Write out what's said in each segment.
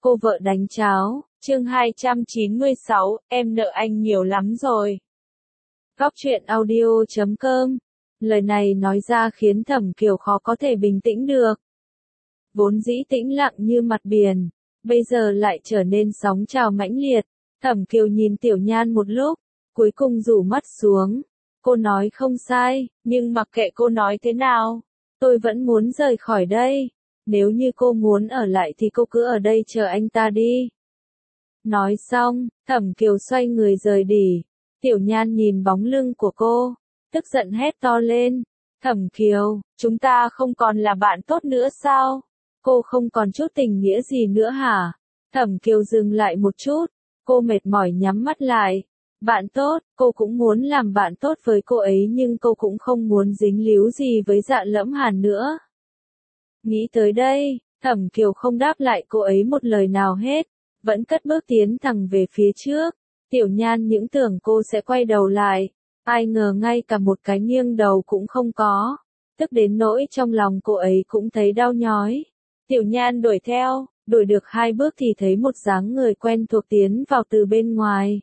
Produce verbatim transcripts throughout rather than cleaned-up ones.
Cô vợ đánh cháo, chương hai trăm chín mươi sáu, em nợ anh nhiều lắm rồi. Góc truyện audio chấm com. Lời này nói ra khiến Thẩm Kiều khó có thể bình tĩnh được. Vốn dĩ tĩnh lặng như mặt biển, bây giờ lại trở nên sóng trào mãnh liệt. Thẩm Kiều nhìn Tiểu Nhan một lúc, cuối cùng rủ mắt xuống. Cô nói không sai, nhưng mặc kệ cô nói thế nào, tôi vẫn muốn rời khỏi đây. Nếu như cô muốn ở lại thì cô cứ ở đây chờ anh ta đi. Nói xong, Thẩm Kiều xoay người rời đi. Tiểu Nhan nhìn bóng lưng của cô, tức giận hét to lên. Thẩm Kiều, chúng ta không còn là bạn tốt nữa sao? Cô không còn chút tình nghĩa gì nữa hả? Thẩm Kiều dừng lại một chút, cô mệt mỏi nhắm mắt lại. Bạn tốt, cô cũng muốn làm bạn tốt với cô ấy nhưng cô cũng không muốn dính líu gì với Dạ Lẫm Hàn nữa. Nghĩ tới đây, Thẩm Kiều không đáp lại cô ấy một lời nào hết, vẫn cất bước tiến thẳng về phía trước. Tiểu Nhan những tưởng cô sẽ quay đầu lại, ai ngờ ngay cả một cái nghiêng đầu cũng không có, tức đến nỗi trong lòng cô ấy cũng thấy đau nhói. Tiểu Nhan đuổi theo, đuổi được hai bước thì thấy một dáng người quen thuộc tiến vào từ bên ngoài.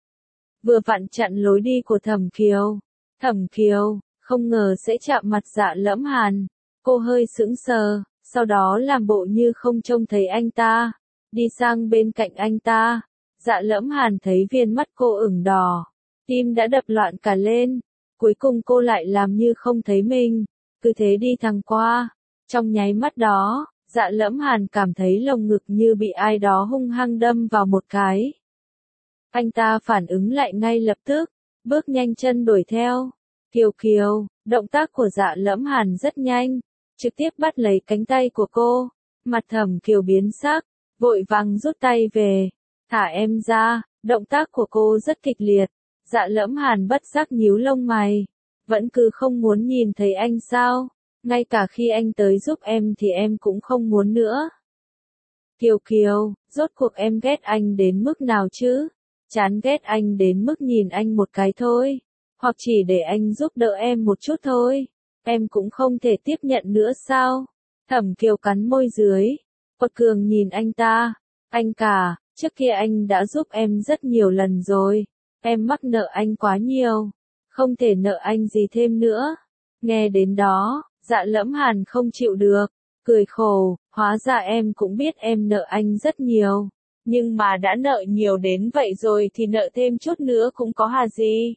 Vừa vặn chặn lối đi của Thẩm Kiều. Thẩm Kiều, không ngờ sẽ chạm mặt Dạ Lẫm Hàn. Cô hơi sững sờ, sau đó làm bộ như không trông thấy anh ta, đi sang bên cạnh anh ta. Dạ Lẫm Hàn thấy viên mắt cô ửng đỏ, tim đã đập loạn cả lên. Cuối cùng cô lại làm như không thấy mình, cứ thế đi thẳng qua. Trong nháy mắt đó, Dạ Lẫm Hàn cảm thấy lồng ngực như bị ai đó hung hăng đâm vào một cái. Anh ta phản ứng lại ngay lập tức, bước nhanh chân đuổi theo. Kiều Kiều, động tác của Dạ Lẫm Hàn rất nhanh, trực tiếp bắt lấy cánh tay của cô. Mặt Thẩm Kiều biến sắc, vội vàng rút tay về. Thả em ra, động tác của cô rất kịch liệt. Dạ Lẫm Hàn bất giác nhíu lông mày, vẫn cứ không muốn nhìn thấy anh sao? Ngay cả khi anh tới giúp em thì em cũng không muốn nữa. Kiều Kiều, rốt cuộc em ghét anh đến mức nào chứ? Chán ghét anh đến mức nhìn anh một cái thôi, hoặc chỉ để anh giúp đỡ em một chút thôi, em cũng không thể tiếp nhận nữa sao? Thẩm Kiều cắn môi dưới, quật cường nhìn anh ta. Anh cả, trước kia anh đã giúp em rất nhiều lần rồi, em mắc nợ anh quá nhiều, không thể nợ anh gì thêm nữa. Nghe đến đó, Dạ Lẫm Hàn không chịu được, cười khổ, hóa ra em cũng biết em nợ anh rất nhiều. Nhưng mà đã nợ nhiều đến vậy rồi thì nợ thêm chút nữa cũng có hà gì.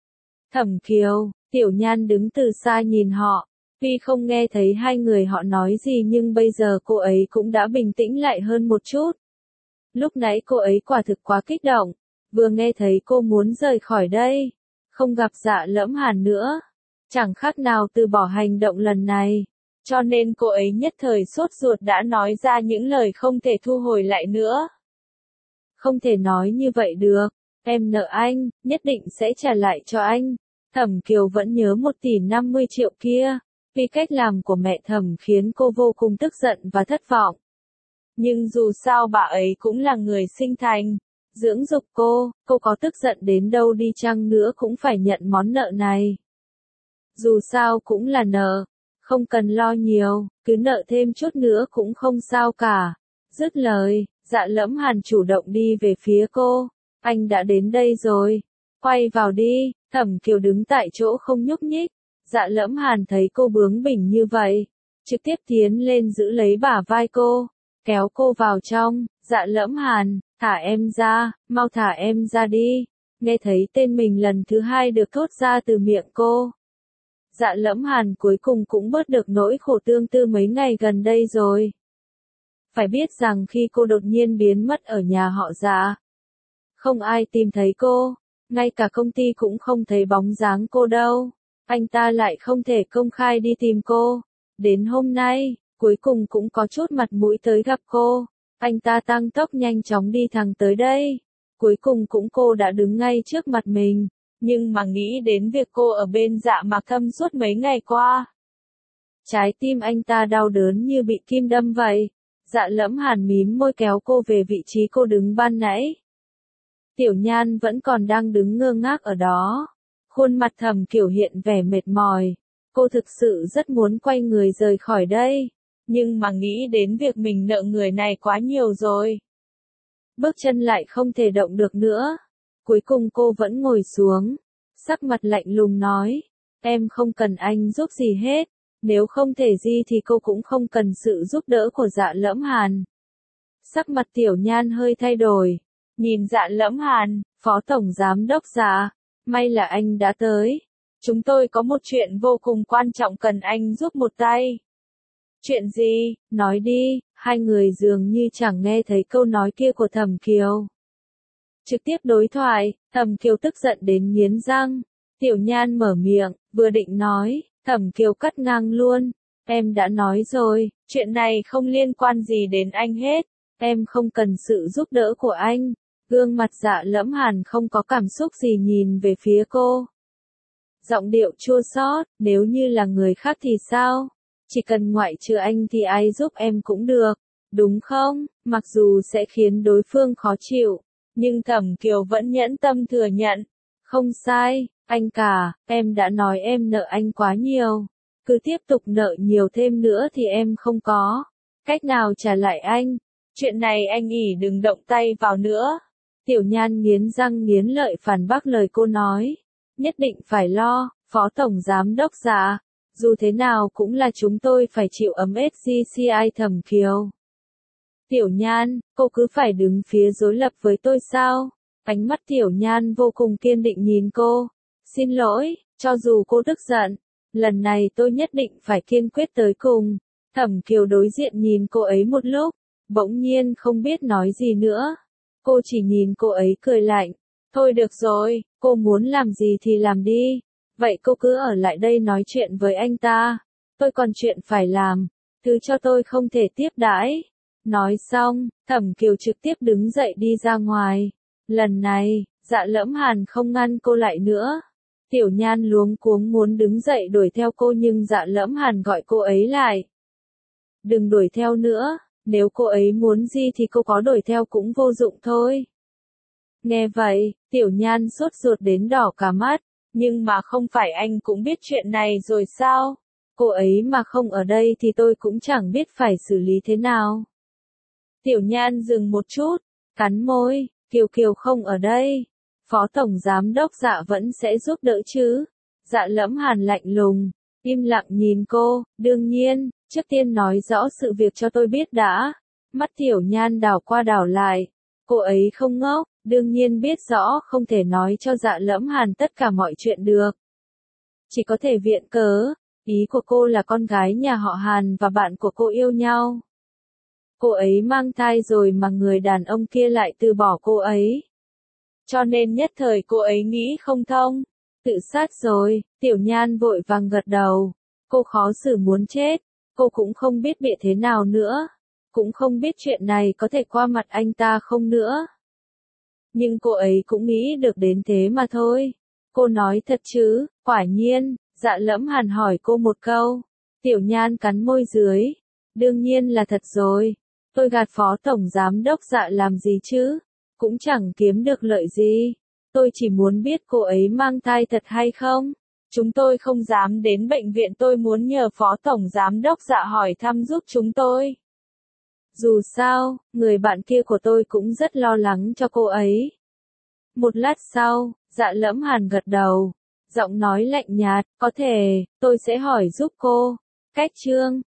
Thẩm Kiều, Tiểu Nhan đứng từ xa nhìn họ, tuy không nghe thấy hai người họ nói gì nhưng bây giờ cô ấy cũng đã bình tĩnh lại hơn một chút. Lúc nãy cô ấy quả thực quá kích động, vừa nghe thấy cô muốn rời khỏi đây, không gặp Dạ Lẫm Hàn nữa, chẳng khác nào từ bỏ hành động lần này, cho nên cô ấy nhất thời sốt ruột đã nói ra những lời không thể thu hồi lại nữa. Không thể nói như vậy được, em nợ anh, nhất định sẽ trả lại cho anh. Thẩm Kiều vẫn nhớ một tỷ năm mươi triệu kia, vì cách làm của mẹ Thẩm khiến cô vô cùng tức giận và thất vọng. Nhưng dù sao bà ấy cũng là người sinh thành, dưỡng dục cô, cô có tức giận đến đâu đi chăng nữa cũng phải nhận món nợ này. Dù sao cũng là nợ, không cần lo nhiều, cứ nợ thêm chút nữa cũng không sao cả. Dứt lời, Dạ Lẫm Hàn chủ động đi về phía cô. Anh đã đến đây rồi, quay vào đi. Thẩm Kiều đứng tại chỗ không nhúc nhích. Dạ Lẫm Hàn thấy cô bướng bỉnh như vậy, trực tiếp tiến lên giữ lấy bả vai cô, kéo cô vào trong. Dạ Lẫm Hàn, thả em ra, mau thả em ra đi. Nghe thấy tên mình lần thứ hai được thốt ra từ miệng cô, Dạ Lẫm Hàn cuối cùng cũng bớt được nỗi khổ tương tư mấy ngày gần đây rồi. Phải biết rằng khi cô đột nhiên biến mất ở nhà họ Dạ, không ai tìm thấy cô, ngay cả công ty cũng không thấy bóng dáng cô đâu. Anh ta lại không thể công khai đi tìm cô. Đến hôm nay, cuối cùng cũng có chút mặt mũi tới gặp cô. Anh ta tăng tốc nhanh chóng đi thẳng tới đây. Cuối cùng cũng cô đã đứng ngay trước mặt mình. Nhưng mà nghĩ đến việc cô ở bên Dạ Mạc Thâm suốt mấy ngày qua, trái tim anh ta đau đớn như bị kim đâm vậy. Dạ Lẫm Hàn mím môi kéo cô về vị trí cô đứng ban nãy. Tiểu Nhan vẫn còn đang đứng ngơ ngác ở đó. Khuôn mặt Thẩm Kiều hiện vẻ mệt mỏi. Cô thực sự rất muốn quay người rời khỏi đây. Nhưng mà nghĩ đến việc mình nợ người này quá nhiều rồi. bước chân lại không thể động được nữa. Cuối cùng cô vẫn ngồi xuống, sắc mặt lạnh lùng nói, em không cần anh giúp gì hết, nếu không thể gì thì cô cũng không cần sự giúp đỡ của Dạ Lẫm Hàn. Sắc mặt Tiểu Nhan hơi thay đổi, nhìn Dạ Lẫm Hàn, Phó Tổng Giám Đốc Dạ, may là anh đã tới. Chúng tôi có một chuyện vô cùng quan trọng cần anh giúp một tay. Chuyện gì, nói đi, hai người dường như chẳng nghe thấy câu nói kia của Thẩm Kiều. Trực tiếp đối thoại, Thẩm Kiều tức giận đến nghiến răng. Tiểu Nhan mở miệng, vừa định nói, Thẩm Kiều cắt ngang luôn. Em đã nói rồi, chuyện này không liên quan gì đến anh hết. Em không cần sự giúp đỡ của anh. Gương mặt Dạ Lẫm Hàn không có cảm xúc gì nhìn về phía cô. Giọng điệu chua xót, nếu như là người khác thì sao? Chỉ cần ngoại trừ anh thì ai giúp em cũng được, đúng không? Mặc dù sẽ khiến đối phương khó chịu, nhưng Thẩm Kiều vẫn nhẫn tâm thừa nhận. Không sai, anh cả, em đã nói em nợ anh quá nhiều. Cứ tiếp tục nợ nhiều thêm nữa thì em không có cách nào trả lại anh. Chuyện này anh ỉ đừng động tay vào nữa. Tiểu Nhan nghiến răng nghiến lợi phản bác lời cô nói. Nhất định phải lo, Phó Tổng Giám Đốc Dạ. Dù thế nào cũng là chúng tôi phải chịu ấm ét giê xê i. Thẩm Kiều. Tiểu Nhan, cô cứ phải đứng phía đối lập với tôi sao? Ánh mắt Tiểu Nhan vô cùng kiên định nhìn cô. Xin lỗi, cho dù cô tức giận, lần này tôi nhất định phải kiên quyết tới cùng. Thẩm Kiều đối diện nhìn cô ấy một lúc, bỗng nhiên không biết nói gì nữa. Cô chỉ nhìn cô ấy cười lạnh. Thôi được rồi, cô muốn làm gì thì làm đi. Vậy cô cứ ở lại đây nói chuyện với anh ta. Tôi còn chuyện phải làm. Thứ cho tôi không thể tiếp đãi. Nói xong, Thẩm Kiều trực tiếp đứng dậy đi ra ngoài. Lần này, Dạ Lẫm Hàn không ngăn cô lại nữa. Tiểu Nhan luống cuống muốn đứng dậy đuổi theo cô nhưng Dạ Lẫm Hàn gọi cô ấy lại. Đừng đuổi theo nữa, nếu cô ấy muốn gì thì cô có đuổi theo cũng vô dụng thôi. Nghe vậy, Tiểu Nhan sốt ruột đến đỏ cả mắt, nhưng mà không phải anh cũng biết chuyện này rồi sao? Cô ấy mà không ở đây thì tôi cũng chẳng biết phải xử lý thế nào. Tiểu Nhan dừng một chút, cắn môi, Kiều Kiều không ở đây. Phó Tổng Giám Đốc Dạ vẫn sẽ giúp đỡ chứ. Dạ Lẫm Hàn lạnh lùng, im lặng nhìn cô, đương nhiên, trước tiên nói rõ sự việc cho tôi biết đã. Mắt Tiểu Nhan đảo qua đảo lại, cô ấy không ngốc, đương nhiên biết rõ không thể nói cho Dạ Lẫm Hàn tất cả mọi chuyện được. Chỉ có thể viện cớ, ý của cô là con gái nhà họ Hàn và bạn của cô yêu nhau. Cô ấy mang thai rồi mà người đàn ông kia lại từ bỏ cô ấy. Cho nên nhất thời cô ấy nghĩ không thông. Tự sát rồi, Tiểu Nhan vội vàng gật đầu. Cô khó xử muốn chết, cô cũng không biết bịa thế nào nữa. Cũng không biết chuyện này có thể qua mặt anh ta không nữa. Nhưng cô ấy cũng nghĩ được đến thế mà thôi. Cô nói thật chứ, quả nhiên, Dạ Lẫm Hàn hỏi cô một câu. Tiểu Nhan cắn môi dưới. Đương nhiên là thật rồi. Tôi gạt Phó Tổng Giám Đốc Dạ làm gì chứ? Cũng chẳng kiếm được lợi gì. Tôi chỉ muốn biết cô ấy mang thai thật hay không. Chúng tôi không dám đến bệnh viện, tôi muốn nhờ Phó Tổng Giám Đốc Dạ hỏi thăm giúp chúng tôi. Dù sao, người bạn kia của tôi cũng rất lo lắng cho cô ấy. Một lát sau, Dạ Lẫm Hàn gật đầu. Giọng nói lạnh nhạt, có thể, tôi sẽ hỏi giúp cô. Cách chương